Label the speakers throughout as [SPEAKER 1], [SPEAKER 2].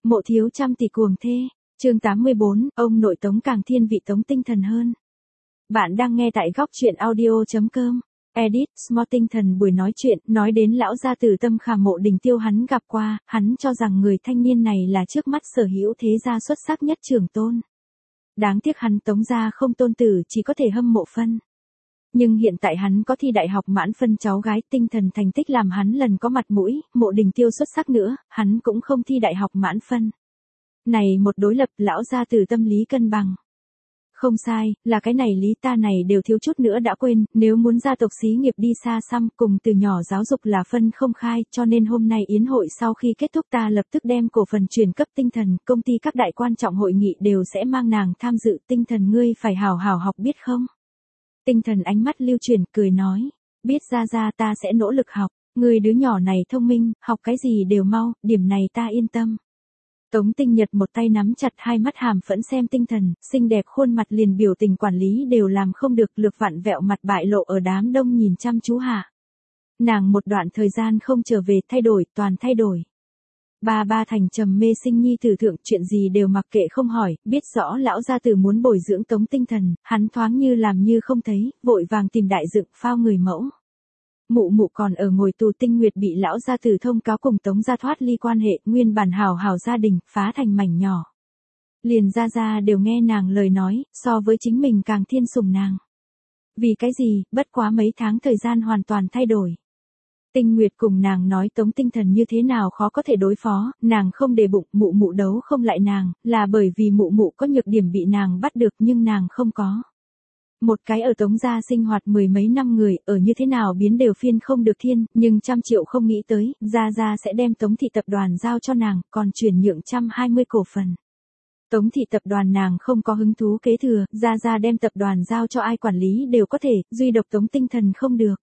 [SPEAKER 1] Mộ thiếu trăm tỷ cuồng thê, chương 84, ông nội Tống càng thiên vị Tống tinh thần hơn. Bạn đang nghe tại góc truyện audio.com. Edit, Small tinh thần buổi nói chuyện, nói đến lão gia tử Tâm Khả Mộ Đình Tiêu hắn gặp qua, hắn cho rằng người thanh niên này là trước mắt sở hữu thế gia xuất sắc nhất trưởng tôn. Đáng tiếc hắn Tống gia không tôn tử, chỉ có thể hâm mộ phân. Nhưng hiện tại hắn có thi đại học mãn phân cháu gái, tinh thần thành tích làm hắn lần có mặt mũi, Mộ Đình Tiêu xuất sắc nữa, hắn cũng không thi đại học mãn phân. Này một đối lập lão gia tử tâm lý cân bằng. Không sai, là cái này lý ta này đều thiếu chút nữa đã quên, nếu muốn gia tộc xí nghiệp đi xa xăm cùng từ nhỏ giáo dục là phân không khai, cho nên hôm nay yến hội sau khi kết thúc ta lập tức đem cổ phần truyền cấp tinh thần, công ty các đại quan trọng hội nghị đều sẽ mang nàng tham dự, tinh thần ngươi phải hào hào học biết không? Tinh thần ánh mắt lưu chuyển cười nói, biết ra ta sẽ nỗ lực học, người đứa nhỏ này thông minh, học cái gì đều mau, điểm này ta yên tâm. Tống Tinh Nhật một tay nắm chặt hai mắt hàm phẫn xem tinh thần, xinh đẹp khuôn mặt liền biểu tình quản lý đều làm không được, lược vặn vẹo mặt bại lộ ở đám đông nhìn chăm chú hạ. Nàng một đoạn thời gian không trở về thay đổi, toàn thay đổi. Ba thành trầm mê sinh nhi tử thượng, chuyện gì đều mặc kệ không hỏi, biết rõ lão gia tử muốn bồi dưỡng Tống tinh thần, hắn thoáng như làm như không thấy, vội vàng tìm đại dựng phao người mẫu. Mụ còn ở ngồi tù, Tinh Nguyệt bị lão gia tử thông cáo cùng Tống gia thoát ly quan hệ, nguyên bản hảo gia đình, phá thành mảnh nhỏ. Liền ra đều nghe nàng lời nói, so với chính mình càng thiên sủng nàng. Vì cái gì, bất quá mấy tháng thời gian hoàn toàn thay đổi. Tinh Nguyệt cùng nàng nói Tống tinh thần như thế nào khó có thể đối phó, nàng không để bụng, mụ đấu không lại nàng, là bởi vì mụ có nhược điểm bị nàng bắt được nhưng nàng không có. Một cái ở Tống gia sinh hoạt mười mấy năm người, ở như thế nào biến đều phiên không được thiên, nhưng 100 triệu không nghĩ tới, gia sẽ đem Tống thị tập đoàn giao cho nàng, còn chuyển nhượng 120 cổ phần. Tống thị tập đoàn nàng không có hứng thú kế thừa, gia đem tập đoàn giao cho ai quản lý đều có thể, duy độc Tống tinh thần không được.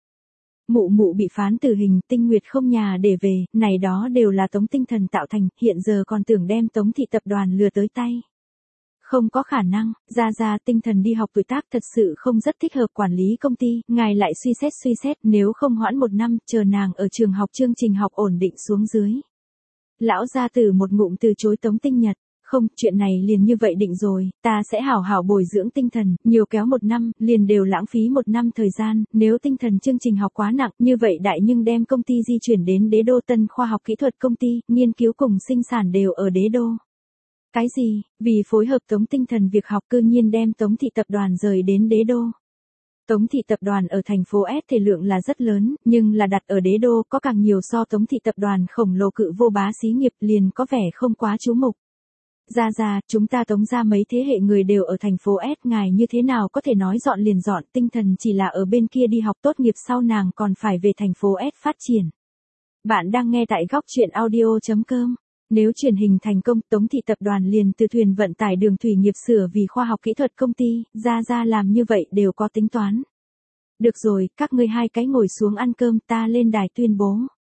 [SPEAKER 1] Mụ bị phán tử hình, Tinh Nguyệt không nhà để về, này đó đều là Tống tinh thần tạo thành, hiện giờ còn tưởng đem Tống thị tập đoàn lừa tới tay. Không có khả năng, ra tinh thần đi học tuổi tác thật sự không rất thích hợp quản lý công ty, ngài lại suy xét, nếu không hoãn 1 năm, chờ nàng ở trường học chương trình học ổn định xuống dưới. Lão gia tử một ngụm từ chối Tống Tinh Nhật, không, chuyện này liền như vậy định rồi, ta sẽ hảo hảo bồi dưỡng tinh thần, nhiều kéo 1 năm, liền đều lãng phí 1 năm thời gian, nếu tinh thần chương trình học quá nặng, như vậy đại nhưng đem công ty di chuyển đến Đế Đô Tân Khoa học Kỹ thuật công ty, nghiên cứu cùng sinh sản đều ở Đế Đô. Cái gì, vì phối hợp Tống tinh thần việc học cư nhiên đem Tống thị tập đoàn rời đến Đế Đô. Tống thị tập đoàn ở thành phố S thể lượng là rất lớn, nhưng là đặt ở Đế Đô có càng nhiều so Tống thị tập đoàn khổng lồ cự vô bá xí nghiệp liền có vẻ không quá chú mục. Ra, chúng ta Tống gia mấy thế hệ người đều ở thành phố S, ngài như thế nào có thể nói dọn liền dọn, tinh thần chỉ là ở bên kia đi học tốt nghiệp sau nàng còn phải về thành phố S phát triển. Bạn đang nghe tại góc truyện audio.com. Nếu truyền hình thành công, Tống thị tập đoàn liền từ thuyền vận tải đường thủy nghiệp sửa vì khoa học kỹ thuật công ty, ra làm như vậy đều có tính toán. Được rồi, các ngươi hai cái ngồi xuống ăn cơm, ta lên đài tuyên bố.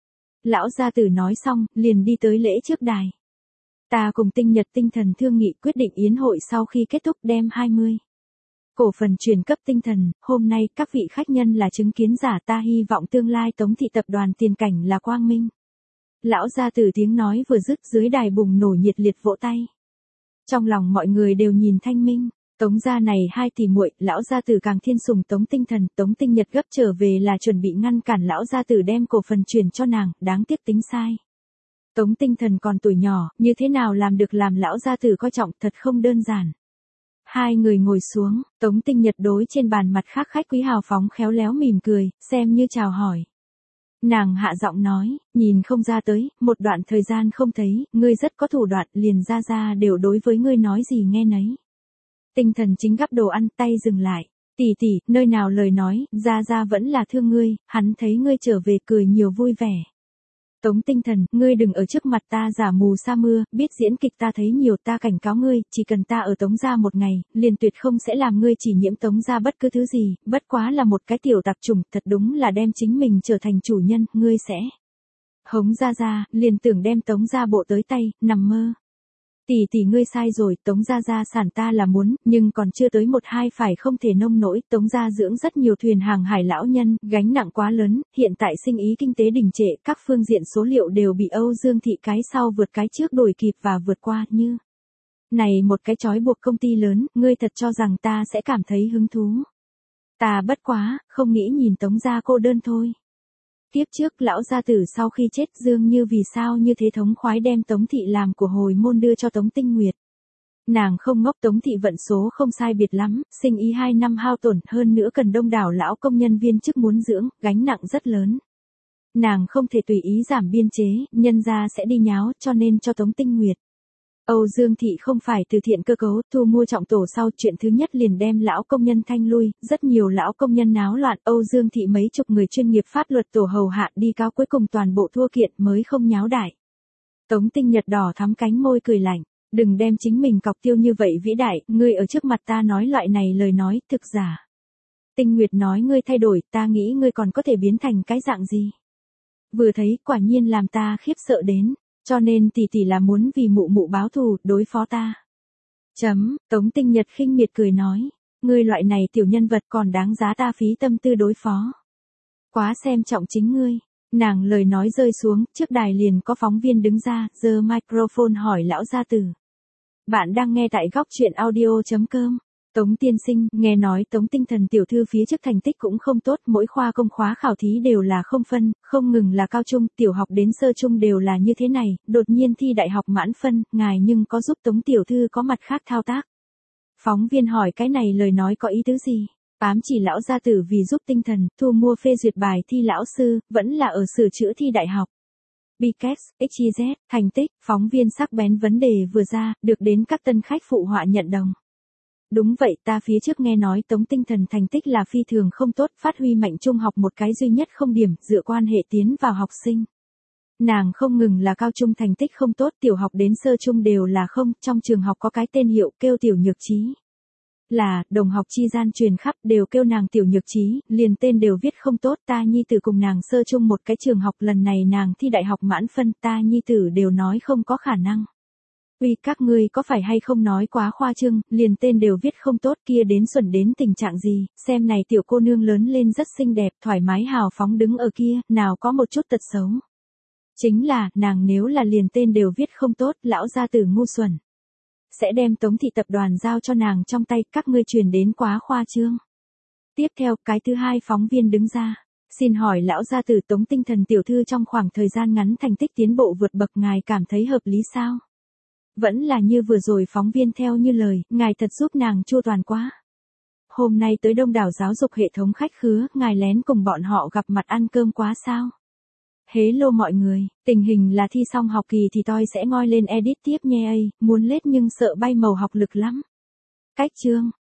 [SPEAKER 1] Lão gia tử nói xong, liền đi tới lễ trước đài. Ta cùng Tinh Nhật tinh thần thương nghị quyết định yến hội sau khi kết thúc đem 20 cổ phần truyền cấp tinh thần, hôm nay các vị khách nhân là chứng kiến giả, ta hy vọng tương lai Tống thị tập đoàn tiền cảnh là quang minh. Lão gia tử tiếng nói vừa dứt, dưới đài bùng nổ nhiệt liệt vỗ tay. Trong lòng mọi người đều nhìn thanh minh, Tống gia này hai tỷ muội, lão gia tử càng thiên sủng Tống tinh thần, Tống Tinh Nhật gấp trở về là chuẩn bị ngăn cản lão gia tử đem cổ phần truyền cho nàng, đáng tiếc tính sai. Tống tinh thần còn tuổi nhỏ, như thế nào làm được làm lão gia tử coi trọng, thật không đơn giản. Hai người ngồi xuống, Tống Tinh Nhật đối trên bàn mặt khác khách quý hào phóng khéo léo mỉm cười, xem như chào hỏi. Nàng hạ giọng nói, nhìn không ra tới, một đoạn thời gian không thấy, ngươi rất có thủ đoạn, liền ra đều đối với ngươi nói gì nghe nấy. Tinh thần chính gắp đồ ăn, tay dừng lại. Tỷ, nơi nào lời nói, ra vẫn là thương ngươi, hắn thấy ngươi trở về cười nhiều vui vẻ. Tống tinh thần, ngươi đừng ở trước mặt ta giả mù sa mưa, biết diễn kịch ta thấy nhiều, ta cảnh cáo ngươi, chỉ cần ta ở Tống gia 1 ngày, liền tuyệt không sẽ làm ngươi chỉ nhiễm Tống gia bất cứ thứ gì, bất quá là một cái tiểu tạp chủng, thật đúng là đem chính mình trở thành chủ nhân, ngươi sẽ hống ra, liền tưởng đem Tống gia bộ tới tay, nằm mơ. Tỷ ngươi sai rồi, Tống gia sản ta là muốn, nhưng còn chưa tới 1-2 phải không thể nông nỗi, Tống gia dưỡng rất nhiều thuyền hàng hải lão nhân, gánh nặng quá lớn, hiện tại sinh ý kinh tế đình trệ, các phương diện số liệu đều bị Âu Dương Thị cái sau vượt cái trước đuổi kịp và vượt qua như. Này một cái trói buộc công ty lớn, ngươi thật cho rằng ta sẽ cảm thấy hứng thú. Ta bất quá, không nghĩ nhìn Tống gia cô đơn thôi. Kiếp trước lão gia tử sau khi chết Dương Như vì sao như thế thống khoái đem Tống Thị làm của hồi môn đưa cho Tống Tinh Nguyệt. Nàng không ngốc, Tống Thị vận số không sai biệt lắm, sinh ý 2 năm hao tổn, hơn nữa cần đông đảo lão công nhân viên chức muốn dưỡng, gánh nặng rất lớn. Nàng không thể tùy ý giảm biên chế, nhân ra sẽ đi nháo, cho nên cho Tống Tinh Nguyệt. Âu Dương Thị không phải từ thiện cơ cấu, thu mua trọng tổ sau, chuyện thứ nhất liền đem lão công nhân thanh lui, rất nhiều lão công nhân náo loạn, Âu Dương Thị mấy chục người chuyên nghiệp pháp luật tổ hầu hạ đi cáo cuối cùng toàn bộ thua kiện mới không nháo đại. Tống Tinh Nhật đỏ thắm cánh môi cười lạnh, đừng đem chính mình cọc tiêu như vậy vĩ đại, ngươi ở trước mặt ta nói loại này lời nói, thực giả. Tinh Nguyệt nói ngươi thay đổi, ta nghĩ ngươi còn có thể biến thành cái dạng gì. Vừa thấy, quả nhiên làm ta khiếp sợ đến. Cho nên tỷ là muốn vì mụ mụ báo thù, đối phó ta. Tống Tinh Nhật khinh miệt cười nói, ngươi loại này tiểu nhân vật còn đáng giá ta phí tâm tư đối phó. Quá xem trọng chính ngươi. Nàng lời nói rơi xuống, trước đài liền có phóng viên đứng ra, giơ microphone hỏi lão gia tử. Bạn đang nghe tại góc chuyện audio.com. Tống tiên sinh, nghe nói Tống Tinh Thần tiểu thư phía trước thành tích cũng không tốt, mỗi khoa công khóa khảo thí đều là không phân, không ngừng là cao trung, tiểu học đến sơ trung đều là như thế này, đột nhiên thi đại học mãn phân, ngài nhưng có giúp Tống tiểu thư có mặt khác thao tác. Phóng viên hỏi cái này lời nói có ý tứ gì? Ám chỉ lão gia tử vì giúp Tinh Thần, thu mua phê duyệt bài thi lão sư, vẫn là ở sửa chữa thi đại học. BKS, XYZ, thành tích, phóng viên sắc bén vấn đề vừa ra, được đến các tân khách phụ họa nhận đồng. Đúng vậy, ta phía trước nghe nói Tống Tinh Thần thành tích là phi thường không tốt, phát huy mạnh trung học một cái duy nhất không điểm, dựa quan hệ tiến vào học sinh. Nàng không ngừng là cao trung thành tích không tốt, tiểu học đến sơ trung đều là không, trong trường học có cái tên hiệu kêu tiểu nhược trí. Là, đồng học chi gian truyền khắp đều kêu nàng tiểu nhược trí, liền tên đều viết không tốt, ta nhi tử cùng nàng sơ chung một cái trường học, lần này nàng thi đại học mãn phân, ta nhi tử đều nói không có khả năng. Uy, các ngươi có phải hay không nói quá khoa trương, liền tên đều viết không tốt, kia đến xuẩn đến tình trạng gì, xem này tiểu cô nương lớn lên rất xinh đẹp, thoải mái hào phóng đứng ở kia, nào có một chút tật xấu. Chính là, nàng nếu là liền tên đều viết không tốt, lão gia tử ngu xuẩn. Sẽ đem Tống Thị tập đoàn giao cho nàng trong tay, các ngươi truyền đến quá khoa trương. Tiếp theo, cái thứ hai phóng viên đứng ra. Xin hỏi lão gia tử Tống Tinh Thần tiểu thư trong khoảng thời gian ngắn thành tích tiến bộ vượt bậc, ngài cảm thấy hợp lý sao? Vẫn là như vừa rồi phóng viên theo như lời, ngài thật giúp nàng chu toàn quá. Hôm nay tới đông đảo giáo dục hệ thống khách khứa, ngài lén cùng bọn họ gặp mặt ăn cơm quá sao? Hello mọi người, tình hình là thi xong học kỳ thì tôi sẽ ngoi lên edit tiếp nha, muốn lết nhưng sợ bay màu học lực lắm. Cách chương